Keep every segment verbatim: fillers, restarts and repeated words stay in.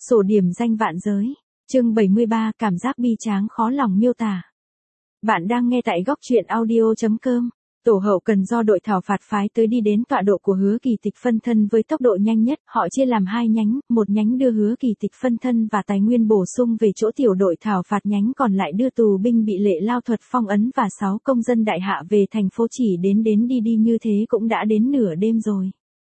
Sổ điểm danh vạn giới. Chương bảy mươi ba, cảm giác bi tráng khó lòng miêu tả. Bạn đang nghe tại góc truyện audio chấm com. Tổ hậu cần do đội thảo phạt phái tới đi đến tọa độ của Hứa Kỳ Tịch phân thân với tốc độ nhanh nhất, họ chia làm hai nhánh, một nhánh đưa Hứa Kỳ Tịch phân thân và tài nguyên bổ sung về chỗ tiểu đội thảo phạt, nhánh còn lại đưa tù binh bị lệ lao thuật phong ấn và sáu công dân đại hạ về thành phố. Chỉ đến đến đi đi như thế cũng đã đến nửa đêm rồi.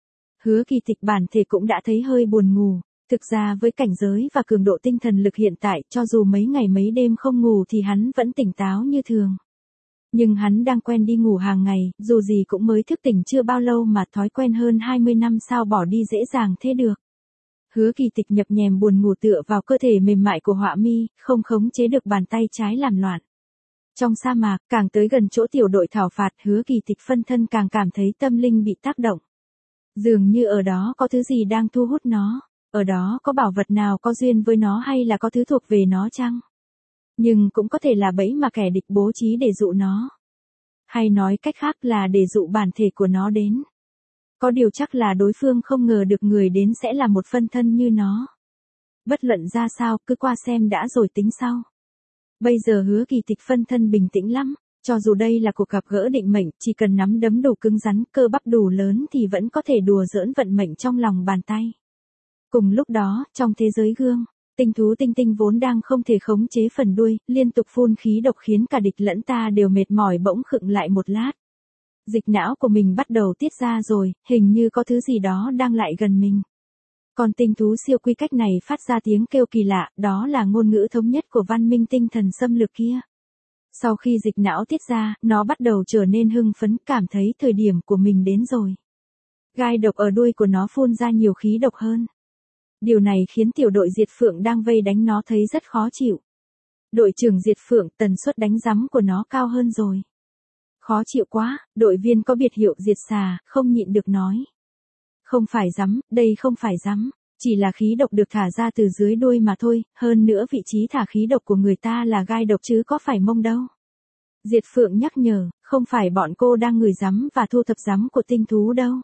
Hứa Kỳ Tịch bản thể cũng đã thấy hơi buồn ngủ. Thực ra với cảnh giới và cường độ tinh thần lực hiện tại, cho dù mấy ngày mấy đêm không ngủ thì hắn vẫn tỉnh táo như thường. Nhưng hắn đang quen đi ngủ hàng ngày, dù gì cũng mới thức tỉnh chưa bao lâu mà thói quen hơn hai mươi năm sao bỏ đi dễ dàng thế được. Hứa Kỳ Tịch nhập nhèm buồn ngủ tựa vào cơ thể mềm mại của Họa Mi, không khống chế được bàn tay trái làm loạn. Trong sa mạc, càng tới gần chỗ tiểu đội thảo phạt, Hứa Kỳ Tịch phân thân càng cảm thấy tâm linh bị tác động. Dường như ở đó có thứ gì đang thu hút nó. Ở đó có bảo vật nào có duyên với nó, hay là có thứ thuộc về nó chăng? Nhưng cũng có thể là bẫy mà kẻ địch bố trí để dụ nó. Hay nói cách khác là để dụ bản thể của nó đến. Có điều chắc là đối phương không ngờ được người đến sẽ là một phân thân như nó. Bất luận ra sao, cứ qua xem đã rồi tính sau. Bây giờ Hứa Kỳ Tịch phân thân bình tĩnh lắm. Cho dù đây là cuộc gặp gỡ định mệnh, chỉ cần nắm đấm đủ cứng rắn, cơ bắp đủ lớn thì vẫn có thể đùa giỡn vận mệnh trong lòng bàn tay. Cùng lúc đó, trong thế giới gương, tinh thú Tinh Tinh vốn đang không thể khống chế phần đuôi, liên tục phun khí độc khiến cả địch lẫn ta đều mệt mỏi, bỗng khựng lại một lát. Dịch não của mình bắt đầu tiết ra rồi, hình như có thứ gì đó đang lại gần mình. Còn tinh thú siêu quy cách này phát ra tiếng kêu kỳ lạ, đó là ngôn ngữ thống nhất của văn minh tinh thần xâm lược kia. Sau khi dịch não tiết ra, nó bắt đầu trở nên hưng phấn, cảm thấy thời điểm của mình đến rồi. Gai độc ở đuôi của nó phun ra nhiều khí độc hơn. Điều này khiến tiểu đội Diệt Phượng đang vây đánh nó thấy rất khó chịu. Đội trưởng Diệt Phượng, tần suất đánh giấm của nó cao hơn rồi. Khó chịu quá, đội viên có biệt hiệu Diệt Xà, không nhịn được nói. Không phải giấm, đây không phải giấm, chỉ là khí độc được thả ra từ dưới đuôi mà thôi, hơn nữa vị trí thả khí độc của người ta là gai độc chứ có phải mông đâu. Diệt Phượng nhắc nhở, không phải bọn cô đang ngửi giấm và thu thập giấm của tinh thú đâu.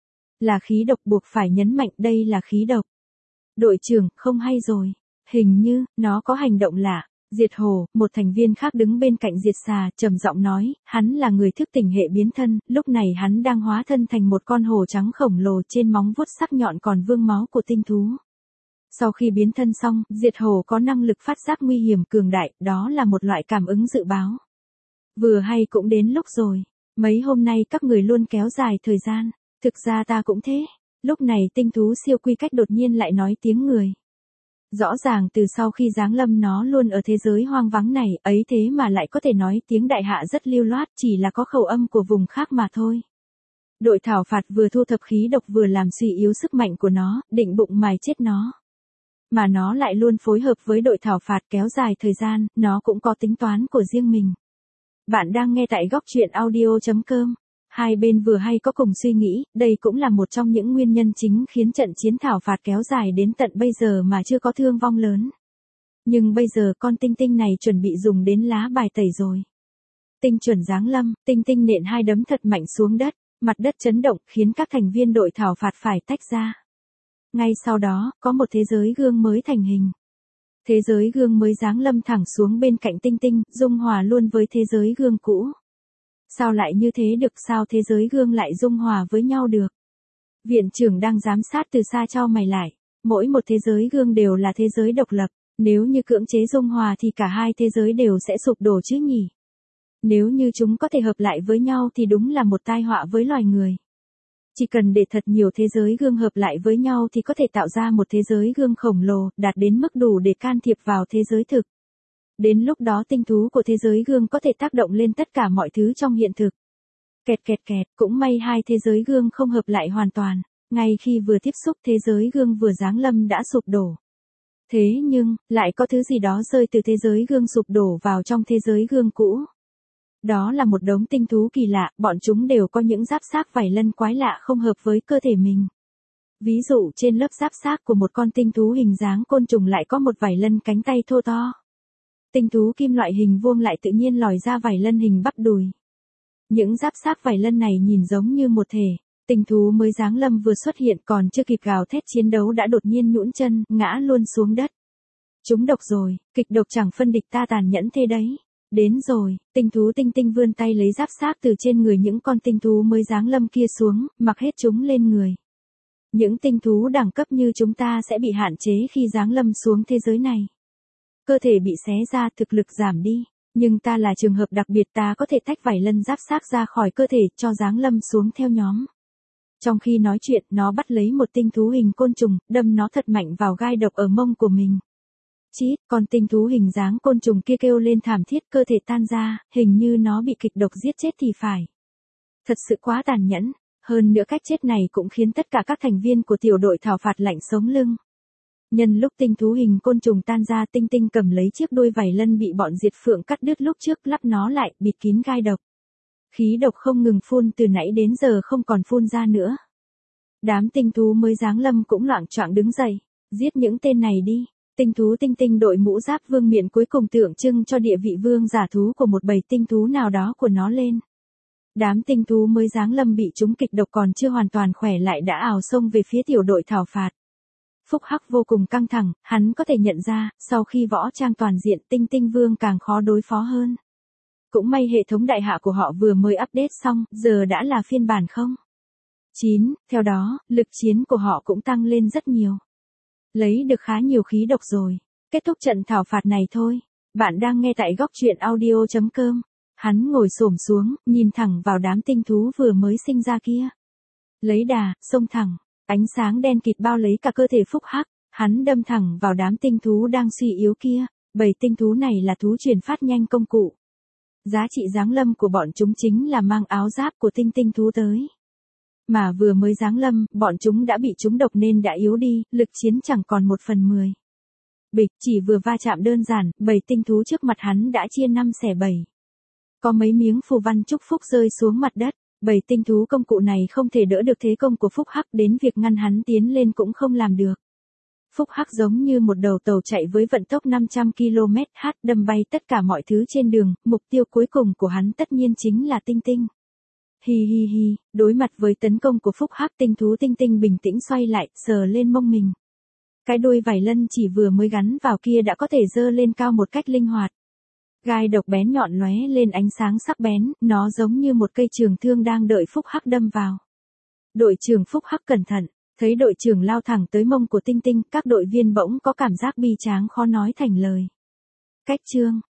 Là khí độc, buộc phải nhấn mạnh đây là khí độc. Đội trưởng, không hay rồi. Hình như, nó có hành động lạ. Diệt Hồ, một thành viên khác đứng bên cạnh Diệt Xà, trầm giọng nói, hắn là người thức tỉnh hệ biến thân, lúc này hắn đang hóa thân thành một con hổ trắng khổng lồ, trên móng vuốt sắc nhọn còn vương máu của tinh thú. Sau khi biến thân xong, Diệt Hồ có năng lực phát giác nguy hiểm cường đại, đó là một loại cảm ứng dự báo. Vừa hay cũng đến lúc rồi. Mấy hôm nay các người luôn kéo dài thời gian. Thực ra ta cũng thế. Lúc này tinh thú siêu quy cách đột nhiên lại nói tiếng người. Rõ ràng từ sau khi giáng lâm nó luôn ở thế giới hoang vắng này, ấy thế mà lại có thể nói tiếng đại hạ rất lưu loát, chỉ là có khẩu âm của vùng khác mà thôi. Đội thảo phạt vừa thu thập khí độc vừa làm suy yếu sức mạnh của nó, định bụng mài chết nó. Mà nó lại luôn phối hợp với đội thảo phạt kéo dài thời gian, nó cũng có tính toán của riêng mình. Bạn đang nghe tại góc truyện audio chấm com. Hai bên vừa hay có cùng suy nghĩ, đây cũng là một trong những nguyên nhân chính khiến trận chiến thảo phạt kéo dài đến tận bây giờ mà chưa có thương vong lớn. Nhưng bây giờ con Tinh Tinh này chuẩn bị dùng đến lá bài tẩy rồi. Tinh chuẩn giáng lâm, Tinh Tinh nện hai đấm thật mạnh xuống đất, mặt đất chấn động khiến các thành viên đội thảo phạt phải tách ra. Ngay sau đó, có một thế giới gương mới thành hình. Thế giới gương mới giáng lâm thẳng xuống bên cạnh Tinh Tinh, dung hòa luôn với thế giới gương cũ. Sao lại như thế được, sao thế giới gương lại dung hòa với nhau được? Viện trưởng đang giám sát từ xa chau mày lại. Mỗi một thế giới gương đều là thế giới độc lập. Nếu như cưỡng chế dung hòa thì cả hai thế giới đều sẽ sụp đổ chứ nhỉ? Nếu như chúng có thể hợp lại với nhau thì đúng là một tai họa với loài người. Chỉ cần để thật nhiều thế giới gương hợp lại với nhau thì có thể tạo ra một thế giới gương khổng lồ, đạt đến mức đủ để can thiệp vào thế giới thực. Đến lúc đó tinh thú của thế giới gương có thể tác động lên tất cả mọi thứ trong hiện thực. Kẹt kẹt kẹt, cũng may hai thế giới gương không hợp lại hoàn toàn. Ngay khi vừa tiếp xúc thế giới gương vừa giáng lâm đã sụp đổ. Thế nhưng, lại có thứ gì đó rơi từ thế giới gương sụp đổ vào trong thế giới gương cũ. Đó là một đống tinh thú kỳ lạ, bọn chúng đều có những giáp xác vảy lân quái lạ không hợp với cơ thể mình. Ví dụ trên lớp giáp xác của một con tinh thú hình dáng côn trùng lại có một vảy lân cánh tay thô to. Tinh thú kim loại hình vuông lại tự nhiên lòi ra vảy lân hình bắp đùi. Những giáp xác vảy lân này nhìn giống như một thể, Tinh thú mới giáng lâm vừa xuất hiện còn chưa kịp gào thét chiến đấu đã đột nhiên nhũn chân, ngã luôn xuống đất. Chúng độc rồi, kịch độc chẳng phân địch ta tàn nhẫn thế đấy. Đến rồi, tinh thú tinh tinh vươn tay lấy giáp xác từ trên người những con tinh thú mới giáng lâm kia xuống, mặc hết chúng lên người. Những tinh thú đẳng cấp như chúng ta sẽ bị hạn chế khi giáng lâm xuống thế giới này. Cơ thể bị xé ra, thực lực giảm đi. Nhưng ta là trường hợp đặc biệt, ta có thể tách vảy lân giáp xác ra khỏi cơ thể cho giáng lâm xuống theo nhóm. Trong khi nói chuyện, nó bắt lấy một tinh thú hình côn trùng, đâm nó thật mạnh vào gai độc ở mông của mình. Chít, con tinh thú hình dáng côn trùng kia kêu lên thảm thiết, cơ thể tan ra, hình như nó bị kịch độc giết chết thì phải. Thật sự quá tàn nhẫn, hơn nữa cách chết này cũng khiến tất cả các thành viên của tiểu đội thảo phạt lạnh sống lưng. Nhân lúc tinh thú hình côn trùng tan ra, Tinh Tinh cầm lấy chiếc đuôi vảy lân bị bọn diệt phượng cắt đứt lúc trước, lắp nó lại, bịt kín gai độc. Khí độc không ngừng phun từ nãy đến giờ không còn phun ra nữa. Đám tinh thú mới giáng lâm cũng loạng choạng đứng dậy, giết những tên này đi. Tinh thú Tinh Tinh đội mũ giáp vương miện cuối cùng tượng trưng cho địa vị vương giả thú của một bầy tinh thú nào đó của nó lên. Đám tinh thú mới giáng lâm bị chúng kịch độc còn chưa hoàn toàn khỏe lại đã ào xông về phía tiểu đội thảo phạt. Phúc Hắc vô cùng căng thẳng, hắn có thể nhận ra, sau khi võ trang toàn diện Tinh Tinh Vương càng khó đối phó hơn. Cũng may hệ thống đại hạ của họ vừa mới update xong, giờ đã là phiên bản không chín, theo đó, lực chiến của họ cũng tăng lên rất nhiều. Lấy được khá nhiều khí độc rồi. Kết thúc trận thảo phạt này thôi. Bạn đang nghe tại góc truyện audio chấm com. Hắn ngồi xổm xuống, nhìn thẳng vào đám tinh thú vừa mới sinh ra kia. Lấy đà, xông thẳng. Ánh sáng đen kịt bao lấy cả cơ thể Phúc Hắc. Hắn đâm thẳng vào đám tinh thú đang suy yếu kia. Bầy tinh thú này là thú truyền phát nhanh công cụ. Giá trị giáng lâm của bọn chúng chính là mang áo giáp của tinh tinh thú tới. Mà vừa mới giáng lâm, bọn chúng đã bị trúng độc nên đã yếu đi, lực chiến chẳng còn một phần mười. Bịch, chỉ vừa va chạm đơn giản, bầy tinh thú trước mặt hắn đã chia năm xẻ bảy. Có mấy miếng phù văn chúc phúc rơi xuống mặt đất, bầy tinh thú công cụ này không thể đỡ được thế công của Phúc Hắc, đến việc ngăn hắn tiến lên cũng không làm được. Phúc Hắc giống như một đầu tàu chạy với vận tốc năm trăm ki lô mét h đâm bay tất cả mọi thứ trên đường, mục tiêu cuối cùng của hắn tất nhiên chính là Tinh Tinh. Hi hi hi, đối mặt với tấn công của Phúc Hắc, tinh thú Tinh Tinh bình tĩnh xoay lại, sờ lên mông mình. Cái đuôi vảy lân chỉ vừa mới gắn vào kia đã có thể giơ lên cao một cách linh hoạt. Gai độc bén nhọn lóe lên ánh sáng sắc bén, nó giống như một cây trường thương đang đợi Phúc Hắc đâm vào. Đội trưởng Phúc Hắc cẩn thận, thấy đội trưởng lao thẳng tới mông của Tinh Tinh, các đội viên bỗng có cảm giác bi tráng khó nói thành lời. Cách chương